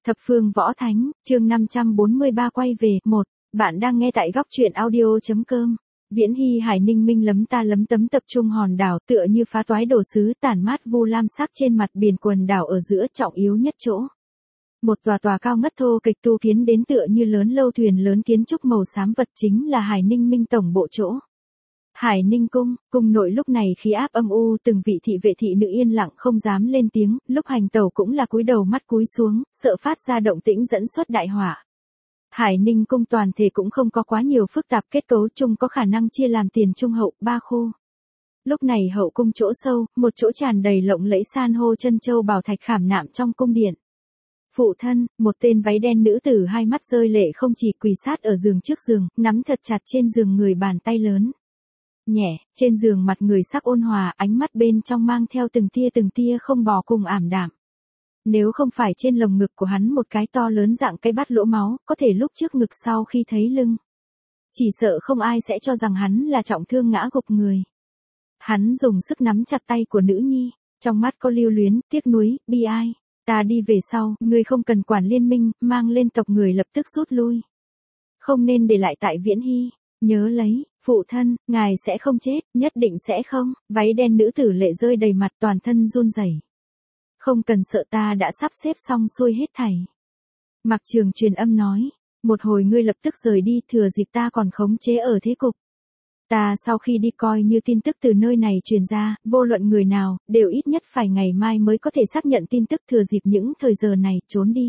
Thập phương võ thánh, chương 543 quay về, 1. Bạn đang nghe tại góc truyện audio.com. Viễn Hy Hải Ninh Minh lấm ta lấm tấm tập trung hòn đảo tựa như phá toái đồ sứ tản mát vu lam sắc trên mặt biển quần đảo ở giữa trọng yếu nhất chỗ. Một tòa cao ngất thô kịch tu kiến đến tựa như lớn lâu thuyền lớn kiến trúc màu xám vật chính là Hải Ninh Minh tổng bộ chỗ. Hải Ninh cung nội lúc này khí áp âm u, từng vị thị vệ thị nữ yên lặng không dám lên tiếng, lúc hành tẩu cũng là cúi đầu mắt cúi xuống, sợ phát ra động tĩnh dẫn xuất đại họa. Hải Ninh cung toàn thể cũng không có quá nhiều phức tạp kết cấu chung, có khả năng chia làm tiền trung hậu 3 khu. Lúc này hậu cung chỗ sâu, một chỗ tràn đầy lộng lẫy san hô chân châu bảo thạch khảm nạm trong cung điện. Phụ thân, một tên váy đen nữ tử hai mắt rơi lệ không chỉ quỳ sát ở giường trước giường, nắm thật chặt trên giường người bàn tay lớn. Nhẹ, trên giường mặt người sắc ôn hòa, ánh mắt bên trong mang theo từng tia không bỏ cùng ảm đạm. Nếu không phải trên lồng ngực của hắn một cái to lớn dạng cây bát lỗ máu, có thể lúc trước ngực sau khi thấy lưng. Chỉ sợ không ai sẽ cho rằng hắn là trọng thương ngã gục người. Hắn dùng sức nắm chặt tay của nữ nhi, trong mắt có lưu luyến, tiếc nuối, bi ai. Ta đi về sau, ngươi không cần quản liên minh, mang lên tộc người lập tức rút lui. Không nên để lại tại Viễn Hy, nhớ lấy. Phụ thân, ngài sẽ không chết, nhất định sẽ không. Váy đen nữ tử lệ rơi đầy mặt, toàn thân run rẩy. Không cần sợ, ta đã sắp xếp xong xuôi hết thảy. Mạc Trường truyền âm nói, một hồi ngươi lập tức rời đi, thừa dịp ta còn khống chế ở thế cục. Ta sau khi đi coi như tin tức từ nơi này truyền ra, vô luận người nào, đều ít nhất phải ngày mai mới có thể xác nhận tin tức, thừa dịp những thời giờ này, trốn đi.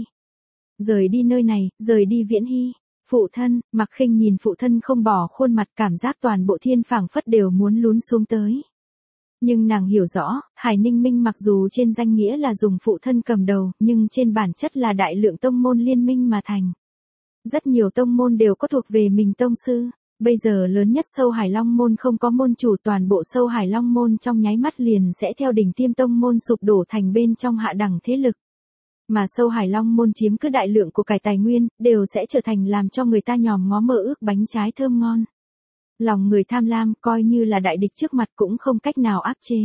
Rời đi nơi này, rời đi Viễn Hy. Phụ thân, Mạc Khinh nhìn phụ thân không bỏ khuôn mặt, cảm giác toàn bộ thiên phảng phất đều muốn lún xuống tới. Nhưng nàng hiểu rõ, Hải Ninh Minh mặc dù trên danh nghĩa là dùng phụ thân cầm đầu, nhưng trên bản chất là đại lượng tông môn liên minh mà thành. Rất nhiều tông môn đều có thuộc về mình tông sư. Bây giờ lớn nhất Sâu Hải Long môn không có môn chủ, toàn bộ Sâu Hải Long môn trong nháy mắt liền sẽ theo đỉnh tiêm tông môn sụp đổ thành bên trong hạ đẳng thế lực. Mà Sâu Hải Long môn chiếm cứ đại lượng của cải tài nguyên, đều sẽ trở thành làm cho người ta nhòm ngó mơ ước bánh trái thơm ngon. Lòng người tham lam, coi như là đại địch trước mặt cũng không cách nào áp chế.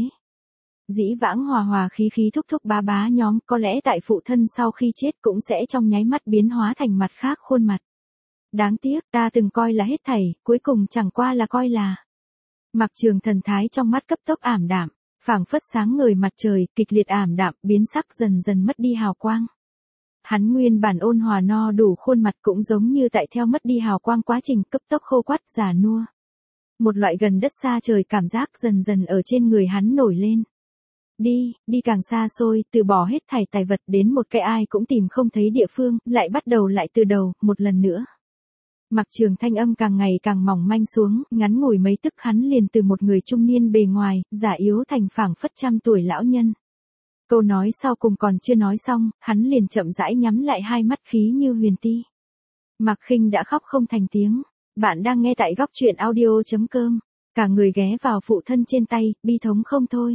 Dĩ vãng hòa khí thúc bá nhóm, có lẽ tại phụ thân sau khi chết cũng sẽ trong nháy mắt biến hóa thành mặt khác khuôn mặt. Đáng tiếc, ta từng coi là hết thảy, cuối cùng chẳng qua là coi là. Mạc Trường thần thái trong mắt cấp tốc ảm đạm. Phảng phất sáng ngời mặt trời, kịch liệt ảm đạm, biến sắc dần mất đi hào quang. Hắn nguyên bản ôn hòa no đủ khuôn mặt cũng giống như tại theo mất đi hào quang quá trình cấp tốc khô quắt già nua. Một loại gần đất xa trời cảm giác dần ở trên người hắn nổi lên. Đi càng xa xôi, từ bỏ hết thảy tài vật đến một cái ai cũng tìm không thấy địa phương, lại bắt đầu lại từ đầu, một lần nữa. Mạc Trường thanh âm càng ngày càng mỏng manh xuống, ngắn ngủi mấy tức hắn liền từ một người trung niên bề ngoài, giả yếu thành phảng phất 100 tuổi lão nhân. Câu nói sau cùng còn chưa nói xong, hắn liền chậm rãi nhắm lại hai mắt khí như huyền ti. Mạc Khinh đã khóc không thành tiếng. Bạn đang nghe tại góc truyện audio.com. Cả người ghé vào phụ thân trên tay, bi thống không thôi.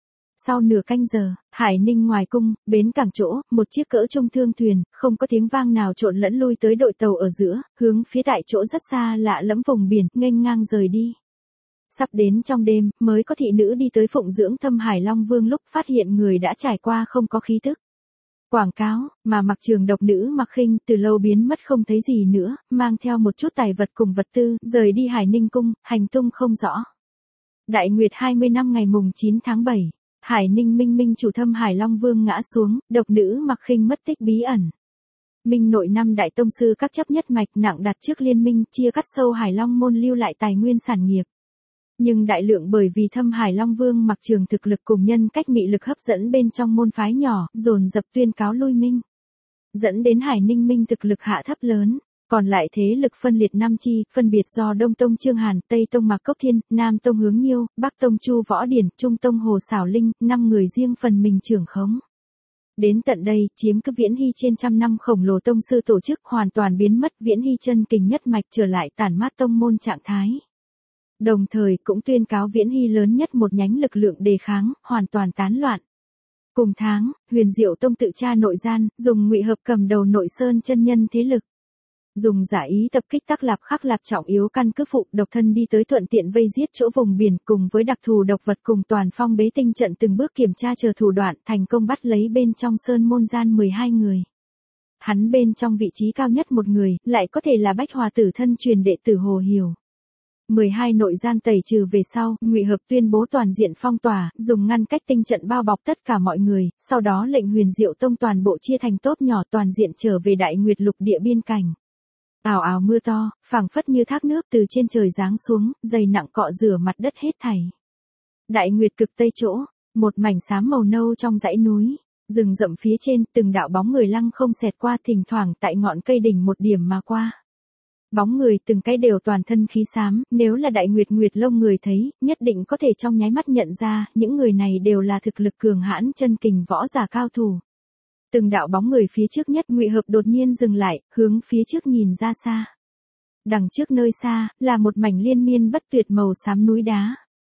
Sau nửa canh giờ, Hải Ninh ngoài cung, bến cảng chỗ, một chiếc cỡ trung thương thuyền, không có tiếng vang nào trộn lẫn lui tới đội tàu ở giữa, hướng phía tại chỗ rất xa lạ lẫm vùng biển, nghênh ngang rời đi. Sắp đến trong đêm, mới có thị nữ đi tới phụng dưỡng Thâm Hải Long Vương lúc phát hiện người đã trải qua không có khí tức. Quảng cáo, mà Mạc Trường độc nữ Mạc Khinh từ lâu biến mất không thấy gì nữa, mang theo một chút tài vật cùng vật tư, rời đi Hải Ninh cung, hành tung không rõ. Đại Nguyệt 20 năm ngày mùng 9 tháng 7. Hải Ninh Minh chủ Thâm Hải Long Vương ngã xuống, độc nữ Mạc Khinh mất tích bí ẩn. Minh nội 5 đại tông sư các chấp nhất mạch nặng đặt trước liên minh, chia cắt Sâu Hải Long môn lưu lại tài nguyên sản nghiệp. Nhưng đại lượng bởi vì Thâm Hải Long Vương Mạc Trường thực lực cùng nhân cách mị lực hấp dẫn bên trong môn phái nhỏ, dồn dập tuyên cáo lui minh. Dẫn đến Hải Ninh Minh thực lực hạ thấp lớn. Còn lại thế lực phân liệt 5 chi, phân biệt do Đông Tông Trương Hàn, Tây Tông Mạc Cốc Thiên, Nam Tông Hướng Nhiêu, Bắc Tông Chu Võ Điển, Trung Tông Hồ Xảo Linh, 5 người riêng phần mình trưởng khống. Đến tận đây, chiếm cứ Viễn Hy trên 100 năm khổng lồ tông sư tổ chức hoàn toàn biến mất, Viễn Hy chân kình nhất mạch trở lại tản mát tông môn trạng thái. Đồng thời cũng tuyên cáo Viễn Hy lớn nhất một nhánh lực lượng đề kháng, hoàn toàn tán loạn. Cùng tháng, Huyền Diệu Tông tự tra nội gian, dùng Ngụy Hợp cầm đầu Nội Sơn chân nhân thế lực. Dùng giả ý tập kích Tắc Lạp Khắc Lạp trọng yếu căn cứ phụ độc thân đi tới thuận tiện vây giết chỗ vùng biển cùng với đặc thù độc vật cùng toàn phong bế tinh trận từng bước kiểm tra chờ thủ đoạn thành công bắt lấy bên trong sơn môn gian 12 người. Hắn bên trong vị trí cao nhất một người, lại có thể là Bách Hòa Tử thân truyền đệ tử Hồ Hiểu. 12 nội gian tẩy trừ về sau, Ngụy Hợp tuyên bố toàn diện phong tỏa, dùng ngăn cách tinh trận bao bọc tất cả mọi người, sau đó lệnh Huyền Diệu Tông toàn bộ chia thành tốp nhỏ toàn diện trở về Đại Nguyệt Lục địa biên cảnh. Ào ào mưa to, phảng phất như thác nước từ trên trời giáng xuống, dày nặng cọ rửa mặt đất hết thảy. Đại Nguyệt cực tây chỗ, một mảnh xám màu nâu trong dãy núi, rừng rậm phía trên, từng đạo bóng người lăng không xẹt qua, thỉnh thoảng tại ngọn cây đỉnh một điểm mà qua. Bóng người từng cái đều toàn thân khí xám, nếu là Đại Nguyệt Nguyệt Lông người thấy, nhất định có thể trong nháy mắt nhận ra, những người này đều là thực lực cường hãn chân kình võ giả cao thủ. Từng đạo bóng người phía trước nhất, Ngụy Hợp đột nhiên dừng lại, hướng phía trước nhìn ra xa. Đằng trước nơi xa, là một mảnh liên miên bất tuyệt màu xám núi đá.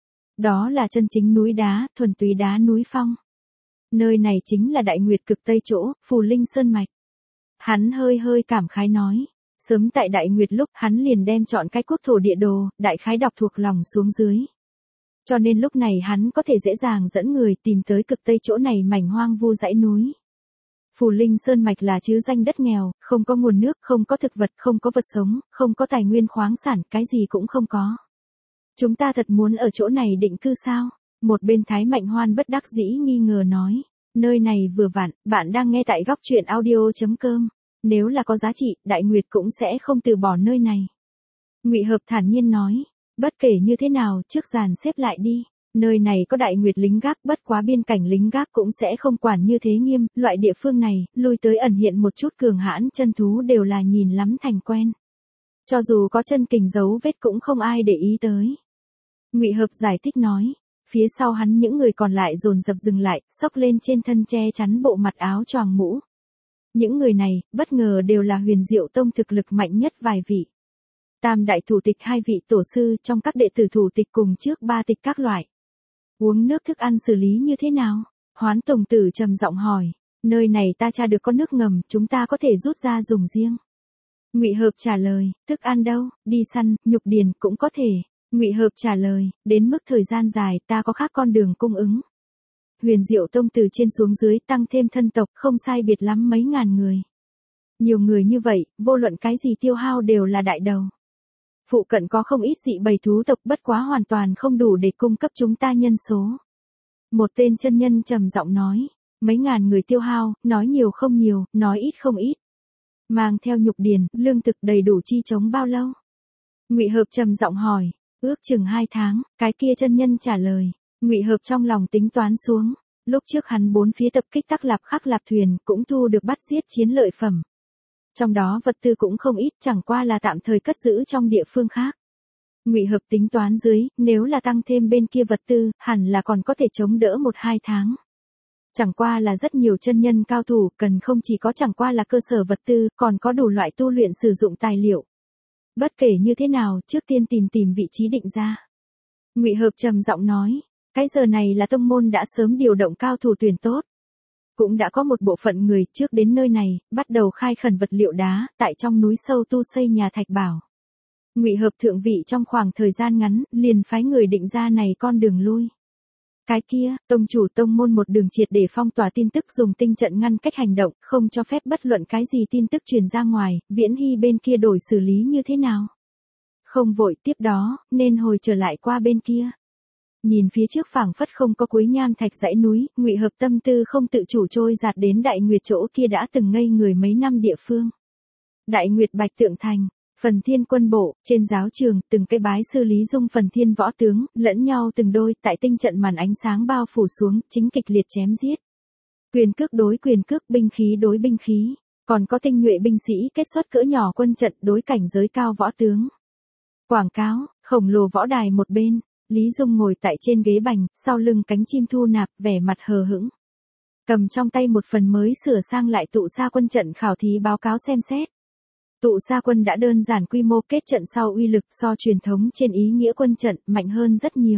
Đó là chân chính núi đá, thuần túy đá núi phong. Nơi này chính là Đại Nguyệt cực tây chỗ, Phù Linh Sơn Mạch. Hắn hơi hơi cảm khái nói. Sớm tại Đại Nguyệt lúc, hắn liền đem chọn cái quốc thổ địa đồ, đại khái đọc thuộc lòng xuống dưới. Cho nên lúc này hắn có thể dễ dàng dẫn người tìm tới cực tây chỗ này mảnh hoang vu dãy núi. Phù Linh Sơn Mạch là chứ danh đất nghèo, không có nguồn nước, không có thực vật, không có vật sống, không có tài nguyên khoáng sản, cái gì cũng không có. Chúng ta thật muốn ở chỗ này định cư sao? Một bên Thái Mạnh Hoan bất đắc dĩ nghi ngờ nói. Nơi này vừa vặn, bạn đang nghe tại góc truyện audio.com. Nếu là có giá trị, Đại Nguyệt cũng sẽ không từ bỏ nơi này. Ngụy Hợp thản nhiên nói. Bất kể như thế nào, trước dàn xếp lại đi. Nơi này có Đại Nguyệt lính gác, bất quá biên cảnh lính gác cũng sẽ không quản như thế nghiêm, loại địa phương này, lui tới ẩn hiện một chút cường hãn chân thú đều là nhìn lắm thành quen. Cho dù có chân kình dấu vết cũng không ai để ý tới. Ngụy Hợp giải thích nói, phía sau hắn những người còn lại dồn dập dừng lại, xốc lên trên thân che chắn bộ mặt áo choàng mũ. Những người này, bất ngờ đều là Huyền Diệu Tông thực lực mạnh nhất vài vị. Tam đại thủ tịch 2 vị tổ sư trong các đệ tử thủ tịch cùng trước 3 tịch các loại. Uống nước thức ăn xử lý như thế nào? Hoán Tổng Tử trầm giọng hỏi, nơi này ta tra được có nước ngầm, chúng ta có thể rút ra dùng riêng. Ngụy Hợp trả lời, thức ăn đâu, đi săn, nhục điền cũng có thể. Ngụy Hợp trả lời, đến mức thời gian dài ta có khác con đường cung ứng. Huyền Diệu Tông từ trên xuống dưới tăng thêm thân tộc không sai biệt lắm mấy ngàn người. Nhiều người như vậy, vô luận cái gì tiêu hao đều là đại đầu. Phụ cận có không ít dị bầy thú tộc bất quá hoàn toàn không đủ để cung cấp chúng ta nhân số. Một tên chân nhân trầm giọng nói, mấy ngàn người tiêu hao, nói nhiều không nhiều, nói ít không ít. Mang theo nhục điền, lương thực đầy đủ chi chống bao lâu? Ngụy Hợp trầm giọng hỏi, ước chừng 2 tháng, cái kia chân nhân trả lời. Ngụy Hợp trong lòng tính toán xuống, lúc trước hắn 4 phía tập kích Tắc Lạp Khắc Lạp thuyền, cũng thu được bắt giết chiến lợi phẩm. Trong đó vật tư cũng không ít, chẳng qua là tạm thời cất giữ trong địa phương khác. Ngụy Hợp tính toán dưới, nếu là tăng thêm bên kia vật tư, hẳn là còn có thể chống đỡ 1-2 tháng. Chẳng qua là rất nhiều chân nhân cao thủ, cần không chỉ có chẳng qua là cơ sở vật tư, còn có đủ loại tu luyện sử dụng tài liệu. Bất kể như thế nào, trước tiên tìm vị trí định ra. Ngụy Hợp trầm giọng nói, cái giờ này là tông môn đã sớm điều động cao thủ tuyển tốt. Cũng đã có một bộ phận người trước đến nơi này, bắt đầu khai khẩn vật liệu đá, tại trong núi sâu tu xây nhà thạch bảo. Ngụy Hợp thượng vị trong khoảng thời gian ngắn, liền phái người định ra này con đường lui. Cái kia, tông chủ tông môn một đường triệt để phong tỏa tin tức dùng tinh trận ngăn cách hành động, không cho phép bất luận cái gì tin tức truyền ra ngoài, Viễn Hy bên kia đổi xử lý như thế nào? Không vội, tiếp đó, nên hồi trở lại qua bên kia. Nhìn phía trước phảng phất không có cuối nham thạch dãy núi, Ngụy Hợp tâm tư không tự chủ trôi dạt đến Đại Nguyệt chỗ kia đã từng ngây người mấy năm địa phương. Đại Nguyệt Bạch Tượng Thành, Phần Thiên quân bộ, trên giáo trường, từng cái bái sư Lý Dung Phần Thiên võ tướng, lẫn nhau từng đôi, tại tinh trận màn ánh sáng bao phủ xuống, chính kịch liệt chém giết. Quyền cước đối quyền cước, binh khí đối binh khí, còn có tinh nhuệ binh sĩ kết xuất cỡ nhỏ quân trận đối cảnh giới cao võ tướng. Quảng cáo, khổng lồ võ đài một bên, Lý Dung ngồi tại trên ghế bành, sau lưng cánh chim thu nạp, vẻ mặt hờ hững. Cầm trong tay một phần mới sửa sang lại tụ sa quân trận khảo thí báo cáo xem xét. Tụ sa quân đã đơn giản quy mô, kết trận sau uy lực so truyền thống trên ý nghĩa quân trận mạnh hơn rất nhiều.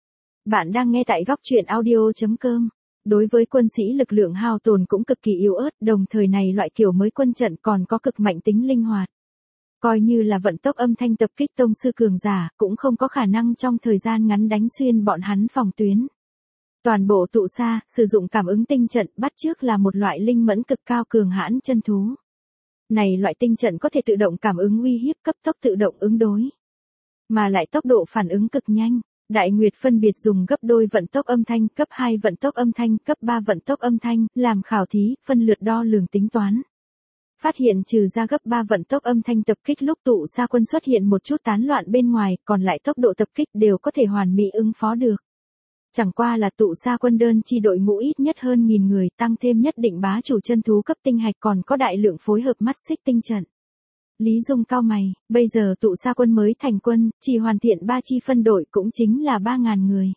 Bạn đang nghe tại góc truyện audio.com. Đối với quân sĩ lực lượng hao tồn cũng cực kỳ yếu ớt, đồng thời này loại kiểu mới quân trận còn có cực mạnh tính linh hoạt. Coi như là vận tốc âm thanh tập kích tông sư cường giả, cũng không có khả năng trong thời gian ngắn đánh xuyên bọn hắn phòng tuyến. Toàn bộ tụ sa, sử dụng cảm ứng tinh trận, bắt chước là một loại linh mẫn cực cao cường hãn chân thú. Này loại tinh trận có thể tự động cảm ứng uy hiếp, cấp tốc tự động ứng đối. Mà lại tốc độ phản ứng cực nhanh. Đại Nguyệt phân biệt dùng gấp đôi vận tốc âm thanh, cấp 2 vận tốc âm thanh, cấp 3 vận tốc âm thanh, làm khảo thí, phân lượt đo lường tính toán. Phát hiện trừ ra gấp 3 vận tốc âm thanh tập kích lúc tụ sa quân xuất hiện một chút tán loạn bên ngoài, còn lại tốc độ tập kích đều có thể hoàn mỹ ứng phó được. Chẳng qua là tụ sa quân đơn chi đội ngũ ít nhất hơn 1000 người, tăng thêm nhất định bá chủ chân thú cấp tinh hạch, còn có đại lượng phối hợp mắt xích tinh trận. Lý Dung cau mày, bây giờ tụ sa quân mới thành quân, chỉ hoàn thiện 3 chi phân đội cũng chính là 3000 người.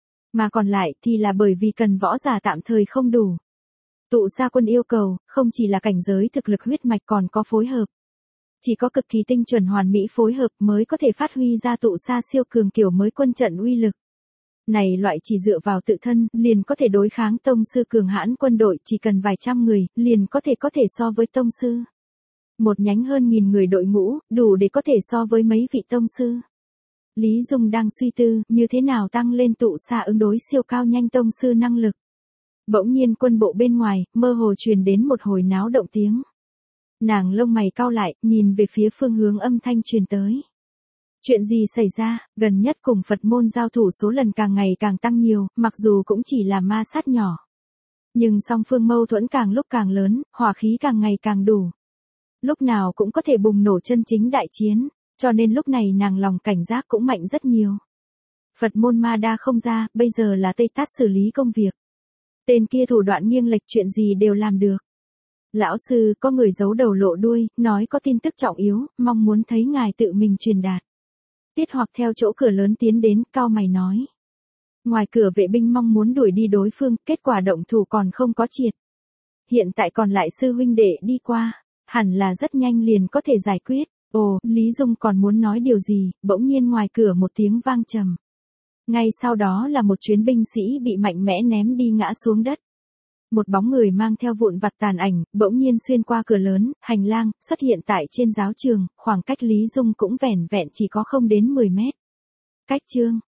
Mà còn lại thì là bởi vì cần võ giả tạm thời không đủ. Tụ sa quân yêu cầu, không chỉ là cảnh giới thực lực huyết mạch còn có phối hợp. Chỉ có cực kỳ tinh chuẩn hoàn mỹ phối hợp mới có thể phát huy ra tụ sa siêu cường kiểu mới quân trận uy lực. Này loại chỉ dựa vào tự thân, liền có thể đối kháng tông sư cường hãn quân đội, chỉ cần vài trăm người, liền có thể so với tông sư. Một nhánh hơn 1000 người đội ngũ, đủ để có thể so với mấy vị tông sư. Lý Dung đang suy tư, như thế nào tăng lên tụ sa ứng đối siêu cao nhanh tông sư năng lực. Bỗng nhiên quân bộ bên ngoài, mơ hồ truyền đến một hồi náo động tiếng. Nàng lông mày cau lại, nhìn về phía phương hướng âm thanh truyền tới. Chuyện gì xảy ra, gần nhất cùng Phật môn giao thủ số lần càng ngày càng tăng nhiều, mặc dù cũng chỉ là ma sát nhỏ. Nhưng song phương mâu thuẫn càng lúc càng lớn, hỏa khí càng ngày càng đủ. Lúc nào cũng có thể bùng nổ chân chính đại chiến, cho nên lúc này nàng lòng cảnh giác cũng mạnh rất nhiều. Phật môn ma đa không ra, bây giờ là Tây Tát xử lý công việc. Tên kia thủ đoạn nghiêng lệch chuyện gì đều làm được. Lão sư, có người giấu đầu lộ đuôi, nói có tin tức trọng yếu, mong muốn thấy ngài tự mình truyền đạt. Tiết Hoặc theo chỗ cửa lớn tiến đến, cau mày nói. Ngoài cửa vệ binh mong muốn đuổi đi đối phương, kết quả động thủ còn không có triệt. Hiện tại còn lại sư huynh đệ đi qua, hẳn là rất nhanh liền có thể giải quyết. Ồ, Lý Dung còn muốn nói điều gì, bỗng nhiên ngoài cửa một tiếng vang trầm. Ngay sau đó là một chuyến binh sĩ bị mạnh mẽ ném đi ngã xuống đất. Một bóng người mang theo vụn vặt tàn ảnh, bỗng nhiên xuyên qua cửa lớn, hành lang, xuất hiện tại trên giáo trường, khoảng cách Lý Dung cũng vẻn vẹn chỉ có không đến 10 mét. Cách chương.